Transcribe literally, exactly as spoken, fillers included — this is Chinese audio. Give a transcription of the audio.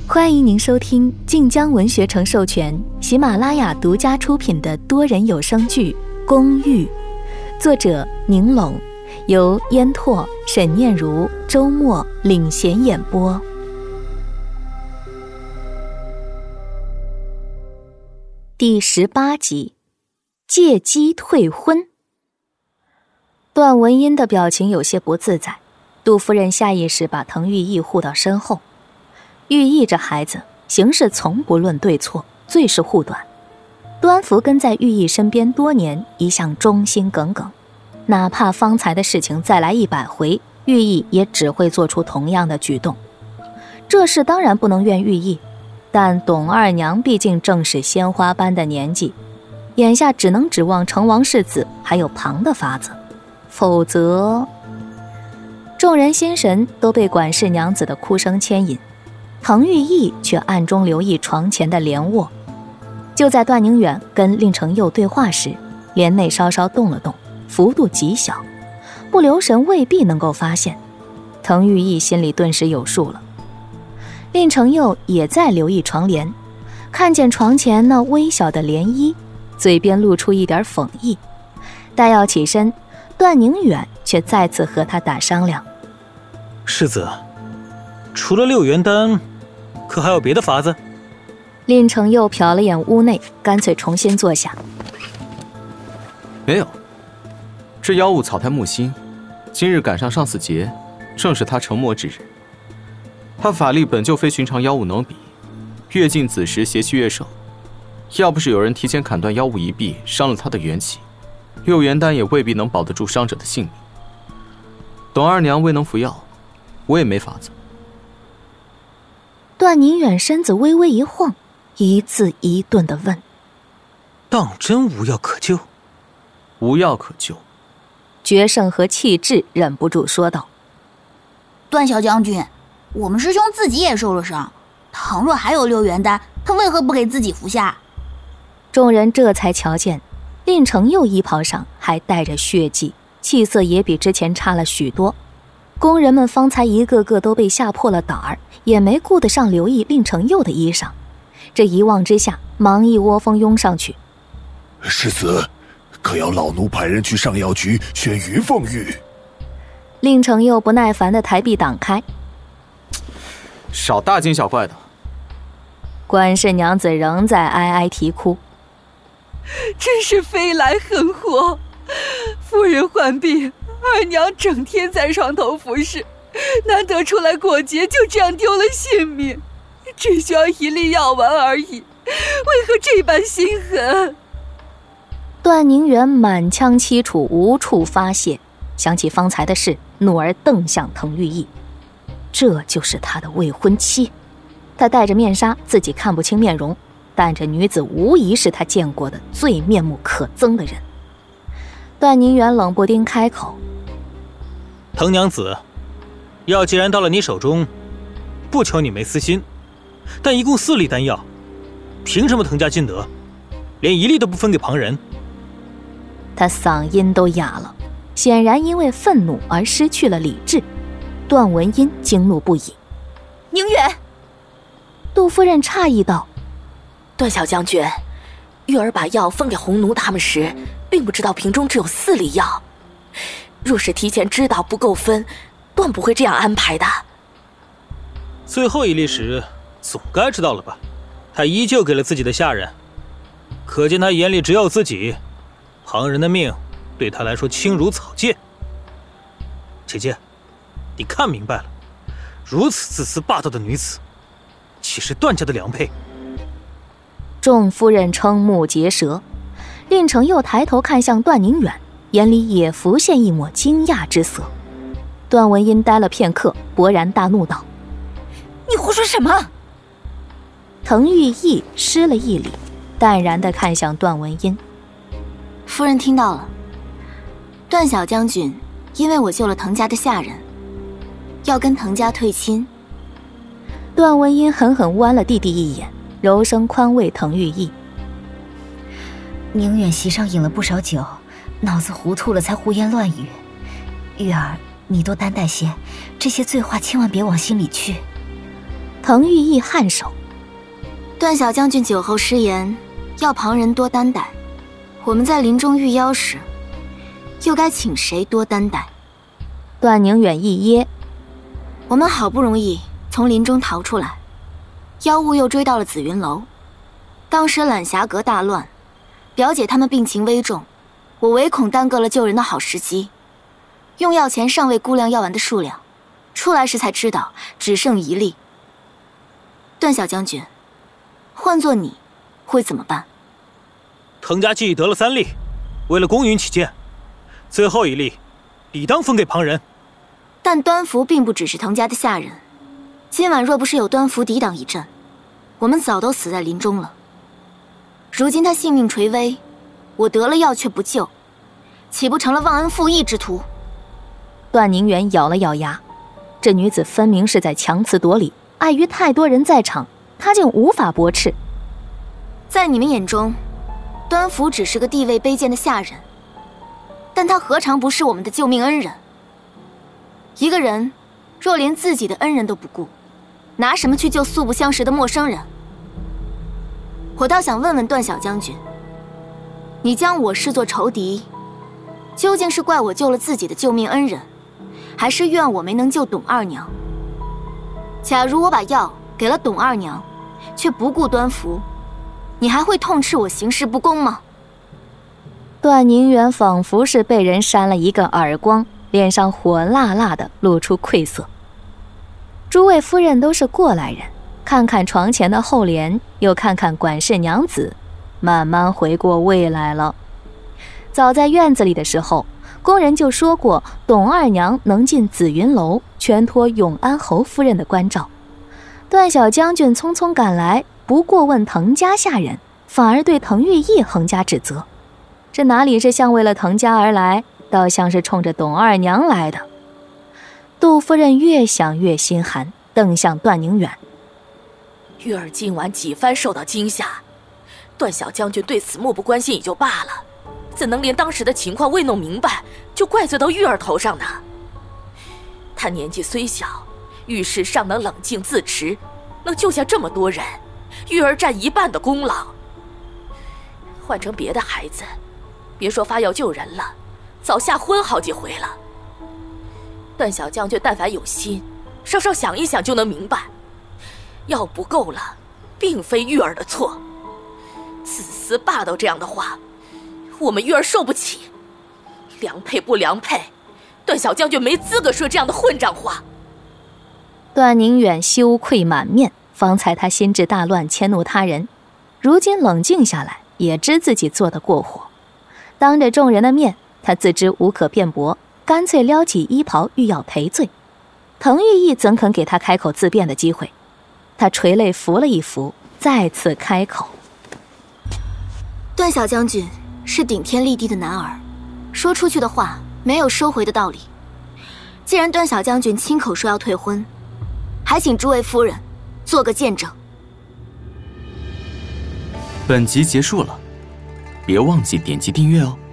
欢迎您收听晋江文学城授权、喜马拉雅独家出品的多人有声剧《公寓》，作者宁拢，由烟拓、沈念如、周末领衔演播。第十八集，借机退婚。段文音的表情有些不自在，杜夫人下意识把滕玉意护到身后。玉意这孩子行事从不论对错，最是护短。端福跟在玉意身边多年，一向忠心耿耿，哪怕方才的事情再来一百回，玉意也只会做出同样的举动。这事当然不能怨玉意，但董二娘毕竟正是鲜花般的年纪，眼下只能指望成王世子还有旁的法子，否则……众人心神都被管事娘子的哭声牵引，滕玉意却暗中留意床前的帘卧。就在段宁远跟令承佑对话时，帘内稍稍动了动，幅度极小，不留神未必能够发现。滕玉意心里顿时有数了。令承佑也在留意床帘，看见床前那微小的涟漪，嘴边露出一点讽意。待要起身，段宁远却再次和他打商量： 世子，除了六元丹，可还有别的法子？ 令承佑瞟了眼屋内，干脆重新坐下。 没有，这妖物草台木心，今日赶上上巳节，正是他成魔之日。他法力本就非寻常妖物能比，越近子时邪气越盛。要不是有人提前砍断妖物一臂，伤了他的元气，六元丹也未必能保得住伤者的性命。董二娘未能服药，我也没法子。 段宁远身子微微一晃，一字一顿地问： 当真无药可救？ 无药可救。 决胜和气质忍不住说道： 段小将军，我们师兄自己也受了伤，倘若还有六元丹，他为何不给自己服下？ 众人这才瞧见令承佑衣袍上还带着血迹，气色也比之前差了许多。工人们方才一个个都被吓破了胆儿，也没顾得上留意令承佑的衣裳，这一望之下，忙一窝蜂拥上去。 世子，可要老奴派人去上药局选云凤玉？ 令承佑不耐烦的抬臂挡开： 少大惊小怪的。 管事娘子仍在哀哀啼哭： 真是飞来横祸！夫人患病，二娘整天在床头服侍，难得出来过节，就这样丢了性命，只需要一粒药丸而已，为何这般心狠？ 段宁远满腔凄楚无处发泄，想起方才的事，怒而瞪向滕玉意。这就是他的未婚妻，他戴着面纱，自己看不清面容，但这女子无疑是他见过的最面目可憎的人。段宁远冷不丁开口： 滕娘子，药既然到了你手中，不求你没私心，但一共四粒丹药，凭什么滕家尽得，连一粒都不分给旁人？ 他嗓音都哑了，显然因为愤怒而失去了理智。段文音惊怒不已： 宁远！ 杜夫人诧异道： 段小将军，玉儿把药分给红奴他们时，并不知道瓶中只有四粒药，若是提前知道不够分，断不会这样安排的。 最后一粒时总该知道了吧？他依旧给了自己的下人，可见他眼里只有自己，旁人的命对他来说轻如草芥。姐姐，你看明白了，如此自私霸道的女子，岂是段家的良配？ 众夫人瞠目结舌，令承佑抬头看向段宁远，眼里也浮现一抹惊讶之色。段文音呆了片刻，勃然大怒道： 你胡说什么？ 滕玉意施了一礼，淡然地看向段文音： 夫人听到了，段小将军因为我救了滕家的下人，要跟滕家退亲。 段文音狠狠剜了弟弟一眼，柔声宽慰滕玉意： 宁远席上饮了不少酒，脑子糊涂了才胡言乱语。玉儿，你多担待些，这些醉话千万别往心里去。 滕玉义颔首。 段小将军酒后失言，要旁人多担待。我们在林中遇妖时，又该请谁多担待？ 段宁远一噎。 我们好不容易从林中逃出来，妖物又追到了紫云楼。当时揽霞阁大乱，表姐他们病情危重，我唯恐耽搁了救人的好时机。用药前尚未估量药丸的数量，出来时才知道只剩一粒。段小将军，换做你，会怎么办？ 滕家既已得了三粒，为了公允起见，最后一粒理当分给旁人。 但端福并不只是滕家的下人，今晚若不是有端福抵挡一阵，我们早都死在林中了。如今他性命垂危，我得了药却不救，岂不成了忘恩负义之徒？ 段宁远咬了咬牙，这女子分明是在强词夺理，碍于太多人在场，她竟无法驳斥。 在你们眼中，端福只是个地位卑贱的下人，但他何尝不是我们的救命恩人？一个人若连自己的恩人都不顾，拿什么去救素不相识的陌生人？我倒想问问段小将军，你将我视作仇敌，究竟是怪我救了自己的救命恩人，还是怨我没能救董二娘？假如我把药给了董二娘，却不顾端福，你还会痛斥我行事不公吗？ 段宁远仿佛是被人扇了一个耳光，脸上火辣辣的露出愧色。诸位夫人都是过来人，看看床前的后帘，又看看管事娘子，慢慢回过味来了。早在院子里的时候，工人就说过董二娘能进紫云楼，全托永安侯夫人的关照。段小将军匆匆赶来，不过问滕家下人，反而对滕玉义横加指责。这哪里是像为了滕家而来，倒像是冲着董二娘来的。杜夫人越想越心寒，瞪向段宁远。 玉儿今晚几番受到惊吓，段小将军对此漠不关心也就罢了，怎能连当时的情况未弄明白，就怪罪到玉儿头上呢？他年纪虽小，遇事尚能冷静自持，能救下这么多人，玉儿占一半的功劳。换成别的孩子，别说发药救人了，早吓昏好几回了。段小将军但凡有心，稍稍想一想就能明白，药不够了，并非玉儿的错。自私霸道这样的话，我们玉儿受不起。良配不良配，段小将军没资格说这样的混账话。 段宁远羞愧满面，方才他心智大乱，迁怒他人，如今冷静下来，也知自己做得过火。当着众人的面，他自知无可辩驳，干脆撩起衣袍欲要赔罪。滕玉义怎肯给他开口自辩的机会？他垂泪扶了一扶，再次开口。 段小将军是顶天立地的男儿，说出去的话没有收回的道理。既然段小将军亲口说要退婚，还请诸位夫人做个见证。 本集结束了，别忘记点击订阅哦。